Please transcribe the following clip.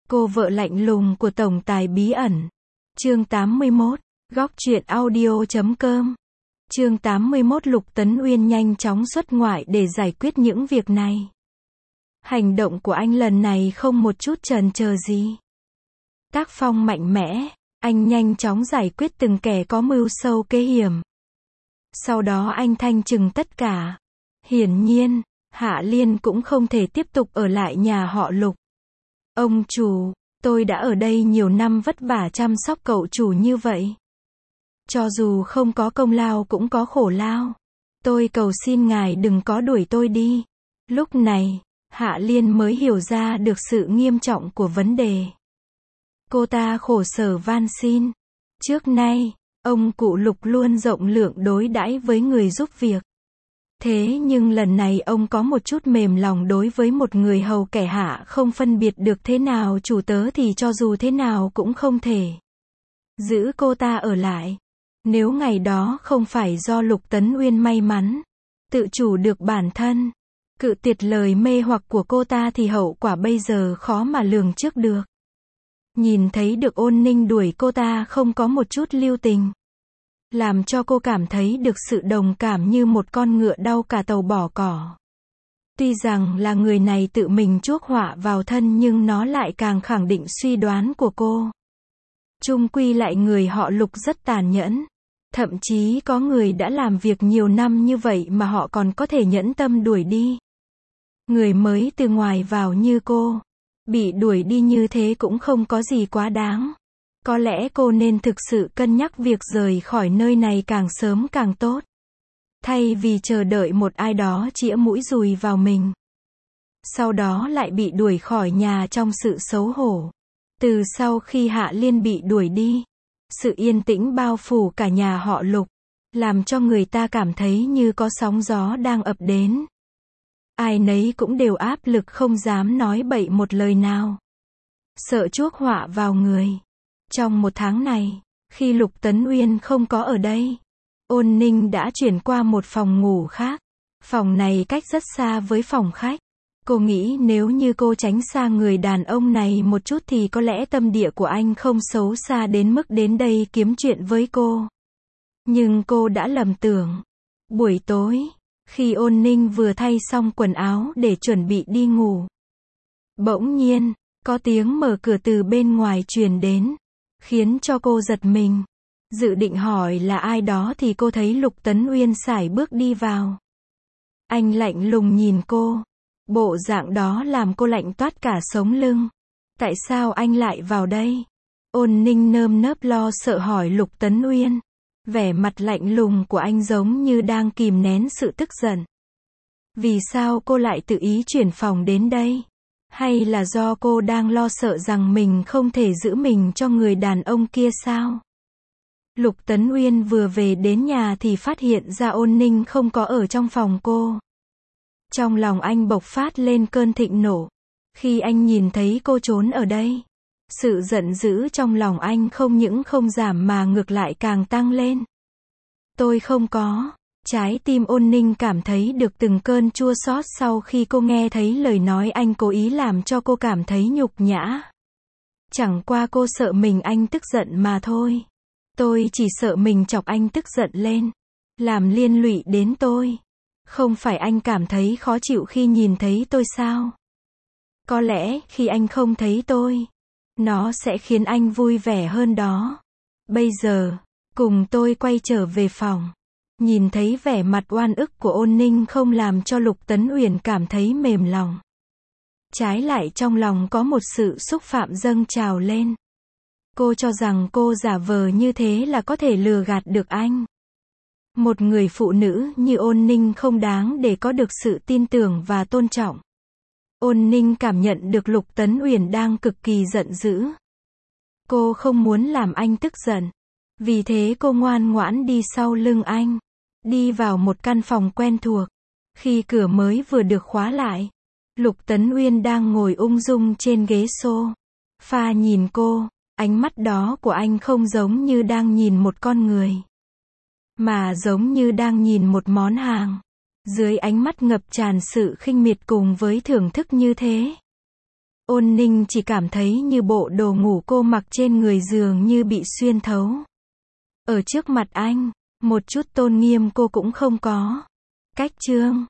Cô vợ lạnh lùng của tổng tài bí ẩn. Chương 81. Góc truyện audio.com. Chương 81. Lục Tấn Uyên nhanh chóng xuất ngoại để giải quyết những việc này. Hành động của anh lần này không một chút chần chờ gì. Tác phong mạnh mẽ, anh nhanh chóng giải quyết từng kẻ có mưu sâu kế hiểm. Sau đó anh thanh trừng tất cả. Hiển nhiên, Hạ Liên cũng không thể tiếp tục ở lại nhà họ Lục. Ông chủ, tôi đã ở đây nhiều năm vất vả chăm sóc cậu chủ như vậy. Cho dù không có công lao cũng có khổ lao. Tôi cầu xin ngài đừng có đuổi tôi đi. Lúc này, Hạ Liên mới hiểu ra được sự nghiêm trọng của vấn đề. Cô ta khổ sở van xin. Trước nay, ông cụ Lục luôn rộng lượng đối đãi với người giúp việc. Thế nhưng lần này ông có một chút mềm lòng đối với một người hầu kẻ hạ không phân biệt được thế nào chủ tớ thì cho dù thế nào cũng không thể giữ cô ta ở lại. Nếu ngày đó không phải do Lục Tấn Uyên may mắn tự chủ được bản thân, cự tuyệt lời mê hoặc của cô ta thì hậu quả bây giờ khó mà lường trước được. Nhìn thấy được Ôn Ninh đuổi cô ta không có một chút lưu tình, làm cho cô cảm thấy được sự đồng cảm như một con ngựa đau cả tàu bỏ cỏ. Tuy rằng là người này tự mình chuốc họa vào thân nhưng nó lại càng khẳng định suy đoán của cô. Chung quy lại người họ Lục rất tàn nhẫn. Thậm chí có người đã làm việc nhiều năm như vậy mà họ còn có thể nhẫn tâm đuổi đi. Người mới từ ngoài vào như cô, bị đuổi đi như thế cũng không có gì quá đáng. Có lẽ cô nên thực sự cân nhắc việc rời khỏi nơi này càng sớm càng tốt. Thay vì chờ đợi một ai đó chĩa mũi dùi vào mình. Sau đó lại bị đuổi khỏi nhà trong sự xấu hổ. Từ sau khi Hạ Liên bị đuổi đi, sự yên tĩnh bao phủ cả nhà họ Lục, làm cho người ta cảm thấy như có sóng gió đang ập đến. Ai nấy cũng đều áp lực không dám nói bậy một lời nào. Sợ chuốc họa vào người. Trong một tháng này, khi Lục Tấn Uyên không có ở đây, Ôn Ninh đã chuyển qua một phòng ngủ khác. Phòng này cách rất xa với phòng khách. Cô nghĩ nếu như cô tránh xa người đàn ông này một chút thì có lẽ tâm địa của anh không xấu xa đến mức đến đây kiếm chuyện với cô. Nhưng cô đã lầm tưởng. Buổi tối, khi Ôn Ninh vừa thay xong quần áo để chuẩn bị đi ngủ, bỗng nhiên, có tiếng mở cửa từ bên ngoài truyền đến, khiến cho cô giật mình. Dự định hỏi là ai đó thì cô thấy Lục Tấn Uyên sải bước đi vào. Anh lạnh lùng nhìn cô. Bộ dạng đó làm cô lạnh toát cả sống lưng. Tại sao anh lại vào đây? Ôn Ninh nơm nớp lo sợ hỏi Lục Tấn Uyên. Vẻ mặt lạnh lùng của anh giống như đang kìm nén sự tức giận. Vì sao cô lại tự ý chuyển phòng đến đây? Hay là do cô đang lo sợ rằng mình không thể giữ mình cho người đàn ông kia sao? Lục Tấn Uyên vừa về đến nhà thì phát hiện ra Ôn Ninh không có ở trong phòng cô. Trong lòng anh bộc phát lên cơn thịnh nộ. Khi anh nhìn thấy cô trốn ở đây, sự giận dữ trong lòng anh không những không giảm mà ngược lại càng tăng lên. Tôi không có. Trái tim Ôn Ninh cảm thấy được từng cơn chua xót sau khi cô nghe thấy lời nói anh cố ý làm cho cô cảm thấy nhục nhã. Chẳng qua cô sợ mình anh tức giận mà thôi. Tôi chỉ sợ mình chọc anh tức giận lên, làm liên lụy đến tôi. Không phải anh cảm thấy khó chịu khi nhìn thấy tôi sao? Có lẽ khi anh không thấy tôi, nó sẽ khiến anh vui vẻ hơn đó. Bây giờ, cùng tôi quay trở về phòng. Nhìn thấy vẻ mặt oan ức của Ôn Ninh không làm cho Lục Tấn Uyển cảm thấy mềm lòng. Trái lại trong lòng có một sự xúc phạm dâng trào lên. Cô cho rằng cô giả vờ như thế là có thể lừa gạt được anh. Một người phụ nữ như Ôn Ninh không đáng để có được sự tin tưởng và tôn trọng. Ôn Ninh cảm nhận được Lục Tấn Uyển đang cực kỳ giận dữ. Cô không muốn làm anh tức giận. Vì thế cô ngoan ngoãn đi sau lưng anh. Đi vào một căn phòng quen thuộc. Khi cửa mới vừa được khóa lại, Lục Tấn Uyên đang ngồi ung dung trên ghế sofa nhìn cô. Ánh mắt đó của anh không giống như đang nhìn một con người, mà giống như đang nhìn một món hàng. Dưới ánh mắt ngập tràn sự khinh miệt cùng với thưởng thức như thế, Ôn Ninh chỉ cảm thấy như bộ đồ ngủ cô mặc trên người dường như bị xuyên thấu. Ở trước mặt anh, một chút tôn nghiêm cô cũng không có. Cách Trương